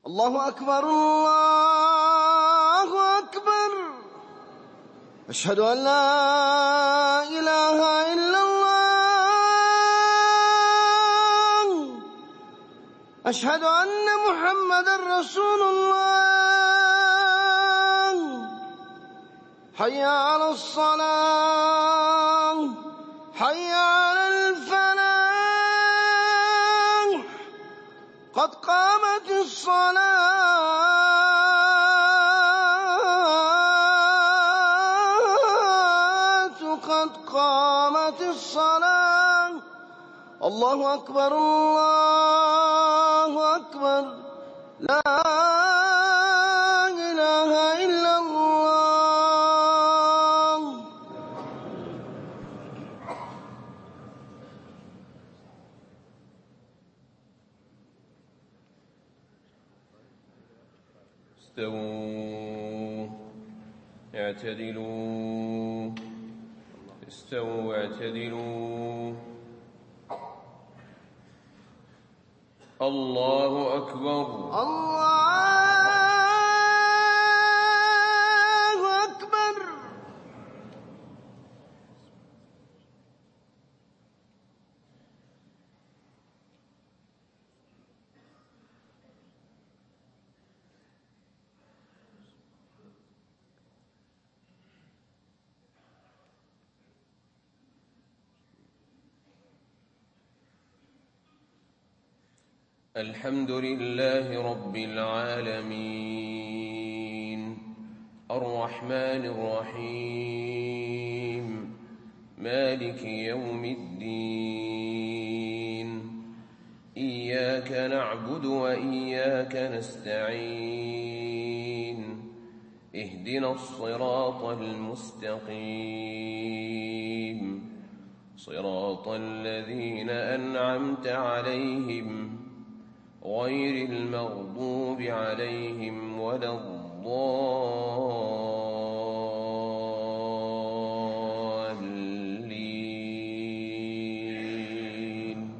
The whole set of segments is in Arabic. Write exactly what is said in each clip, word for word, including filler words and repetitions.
الله أكبر الله أكبر. أشهد أن لا إله إلا الله. أشهد أن محمدا رسول الله. حي على الصلاة، حي على الفلاح، قد قامت الصلاة، قد قامت الصلاة. الله أكبر الله أكبر. لا إله إلا الله. استووا اعتدلوا استووا اعتدلوا. الله أكبر الله أكبر. الحمد لله رب العالمين، الرحمن الرحيم، مالك يوم الدين. إياك نعبد وإياك نستعين. اهدنا الصراط المستقيم، صراط الذين أنعمت عليهم غير المغضوب عليهم ولا الضالين.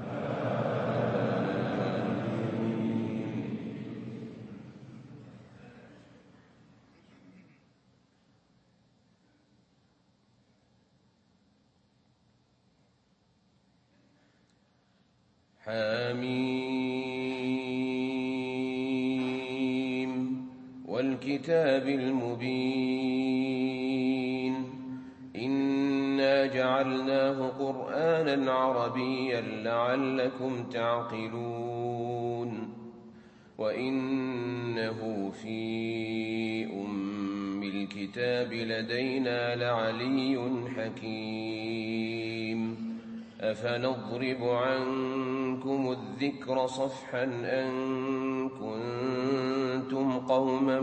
حميم والكتاب المبين. إنا جعلناه قرآنا عربيا لعلكم تعقلون. وإنه في أم الكتاب لدينا لعلي حكيم. أفنضرب عنكم الذكر صفحا أن كنتم قوما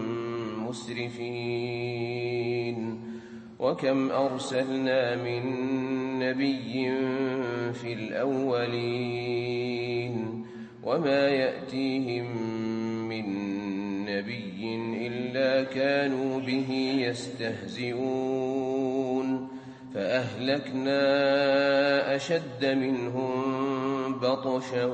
مسرفين. وكم أرسلنا من نبي في الأولين وما يأتيهم من نبي إلا كانوا به يستهزئون. فأهلكنا أشد منهم بطشا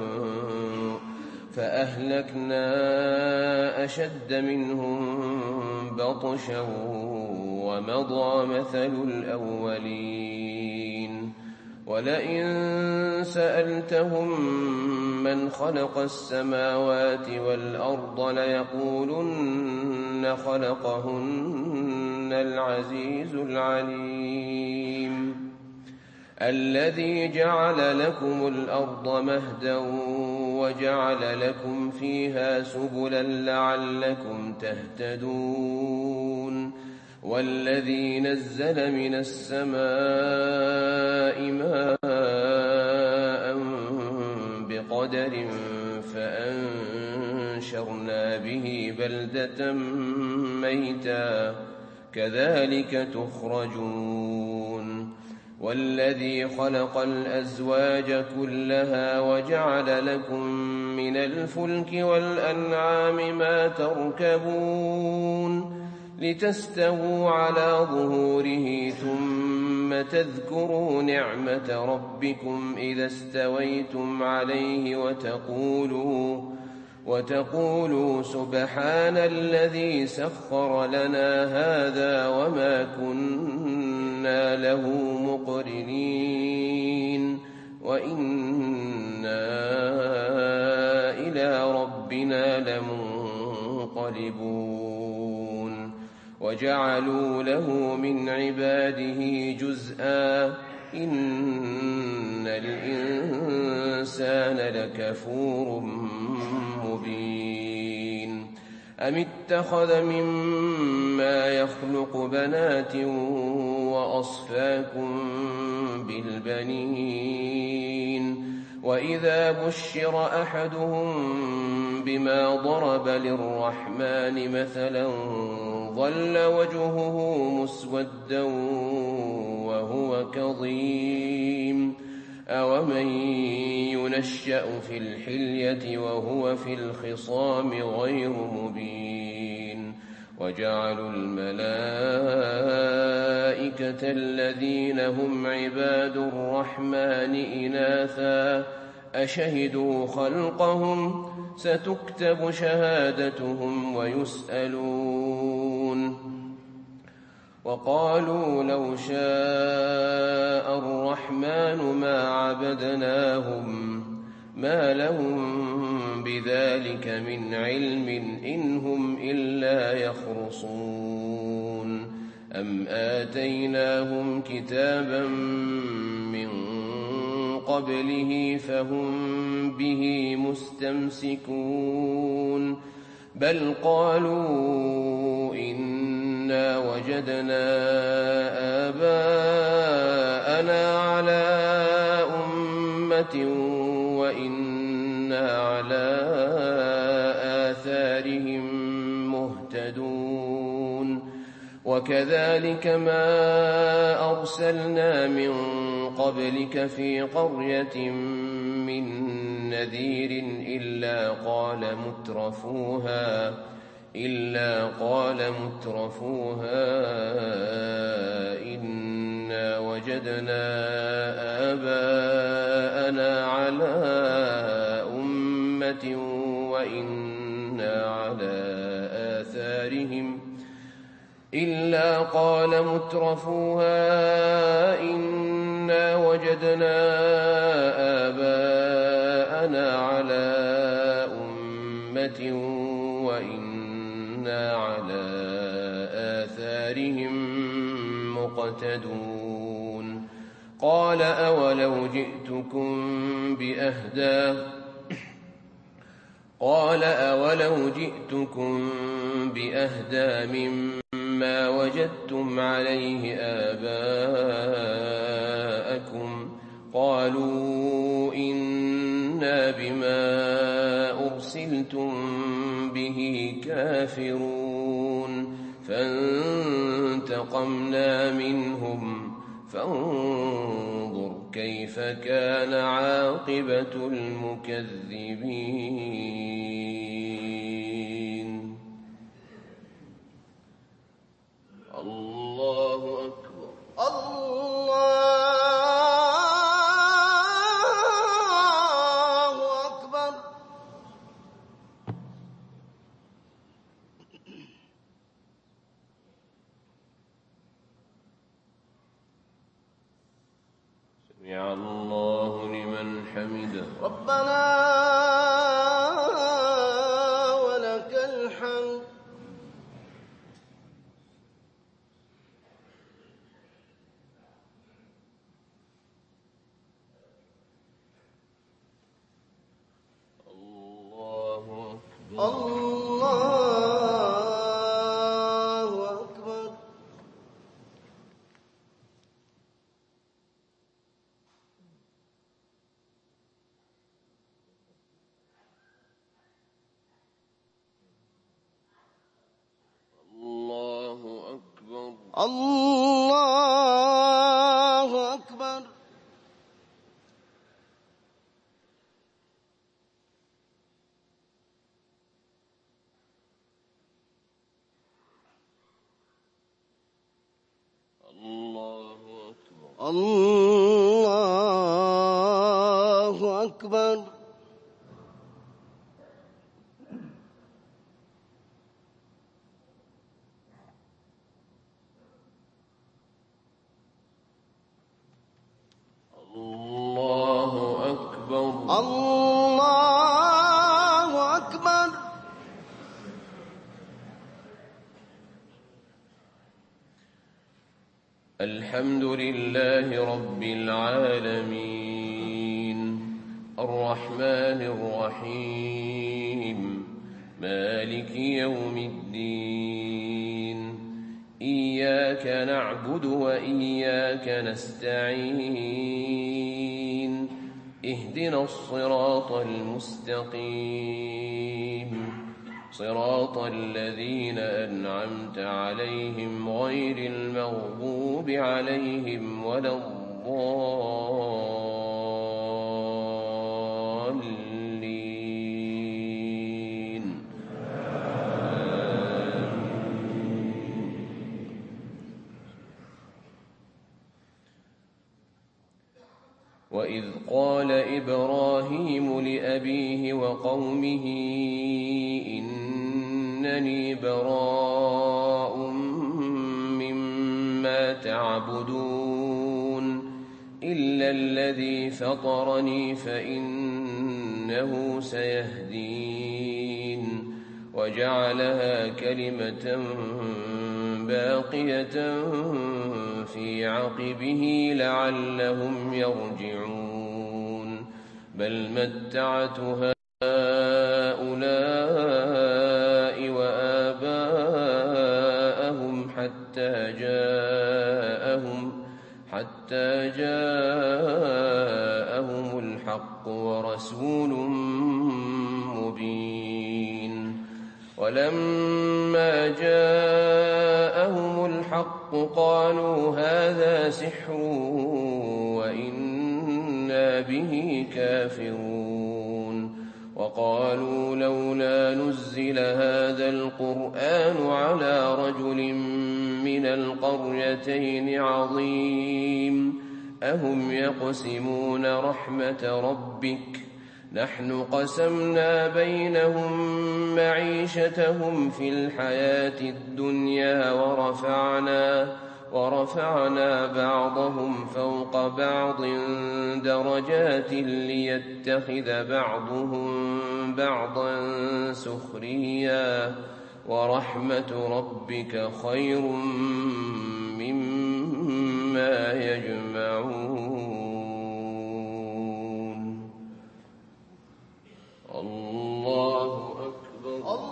فأهلكنا أشد منهم بطشا ومضى مثل الأولين. ولئن سألتهم من خلق السماوات والأرض ليقولن خلقهن العزيز العليم. الذي جعل لكم الأرض مهدا وجعل لكم فيها سبلا لعلكم تهتدون. والذي نزل من السماء ماء بقدر فأنشرنا به بلدة ميتا كذلك تخرجون. والذي خلق الأزواج كلها وجعل لكم من الفلك والأنعام ما تركبون لتستووا على ظهوره ثم تذكروا نعمة ربكم إذا استويتم عليه وتقولوا وتقولوا سبحان الذي سخر لنا هذا وما كنا له مقرنين وإنا إلى ربنا لمنقلبون وجعلوا له من عباده جزءا إن الإنسان لكفور مبين أم اتخذ مما يخلق بنات وأصفاكم بالبنين وإذا بشر أحدهم بما ضرب للرحمن مثلا ظل وجهه مسودا وهو كظيم أومن ينشأ في الحلية وهو في الخصام غير مبين وجعلوا الملائكة الذين هم عباد الرحمن إناثا أشهدوا خلقهم ستكتب شهادتهم ويسألون وقالوا لو شاء الرحمن ما عبدناهم ما لهم بذلك من علم إن هم إلا يخرصون أم آتيناهم كتابا من قبله فهم به مستمسكون بل قالوا إنا وجدنا آباءنا على أمة وإنا على آثارهم مهتدون وكذلك ما أرسلنا من قبلك في قرية من نذير إلا قال مترفوها إلا قال مترفوها إنا وجدنا آباءنا على أمة وإنا على آثارهم إلا قال مترفوها إنا وجدنا آباءنا على أمة وإنا على آثارهم مقتدون قال أولو جئتكم بأهدى قال أولو جئتكم بأهدى مما وجدتم عليه آباءكم قالوا إنا بما أرسلتم به كافرون فانتقمنا منهم فانظر كيف كان عاقبة المكذبين الله أكبر الله أكبر سمع الله لمن حمده ربنا ولك الحمد الله أكبر الله أكبر الله أكبر الله أكبر الله أكبر الحمد لله رب العالمين الرحمن الرحيم مالك يوم الدين إياك نعبد وإياك نستعين اهدنا الصراط المستقيم صراط الذين أنعمت عليهم غير المغضوب عليهم ولا الضالين وإذ قال إبراهيم لأبيه وقومه إنني براء مما تعبدون إلا الذي فطرني فإنه سيهدين وجعلها كلمة باقية في عقبه لعلهم يرجعون بل متعت هؤلاء وآباءهم حتى جاءهم حتى جاءهم الحق ورسول مبين ولما جاءهم الحق قالوا هذا سحر وإنا به كافرون وقالوا لولا نزل هذا القرآن على رجل من القريتين عظيم أهم يقسمون رحمة ربك نحن قسمنا بينهم معيشتهم في الحياة الدنيا ورفعنا ورفعنا بعضهم فوق بعض درجات ليتخذ بعضهم بعضا سخريا ورحمة ربك خير مما يجمعون الله أكبر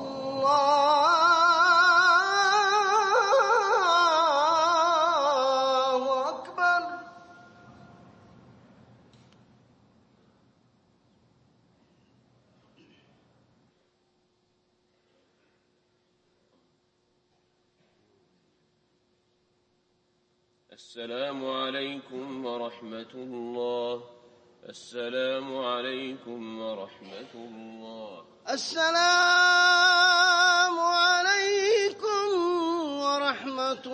الله أكبر. السلام عليكم ورحمة الله السلام عليكم ورحمة الله السلام عليكم ورحمة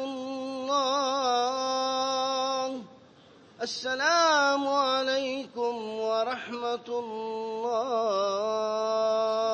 الله السلام عليكم ورحمة الله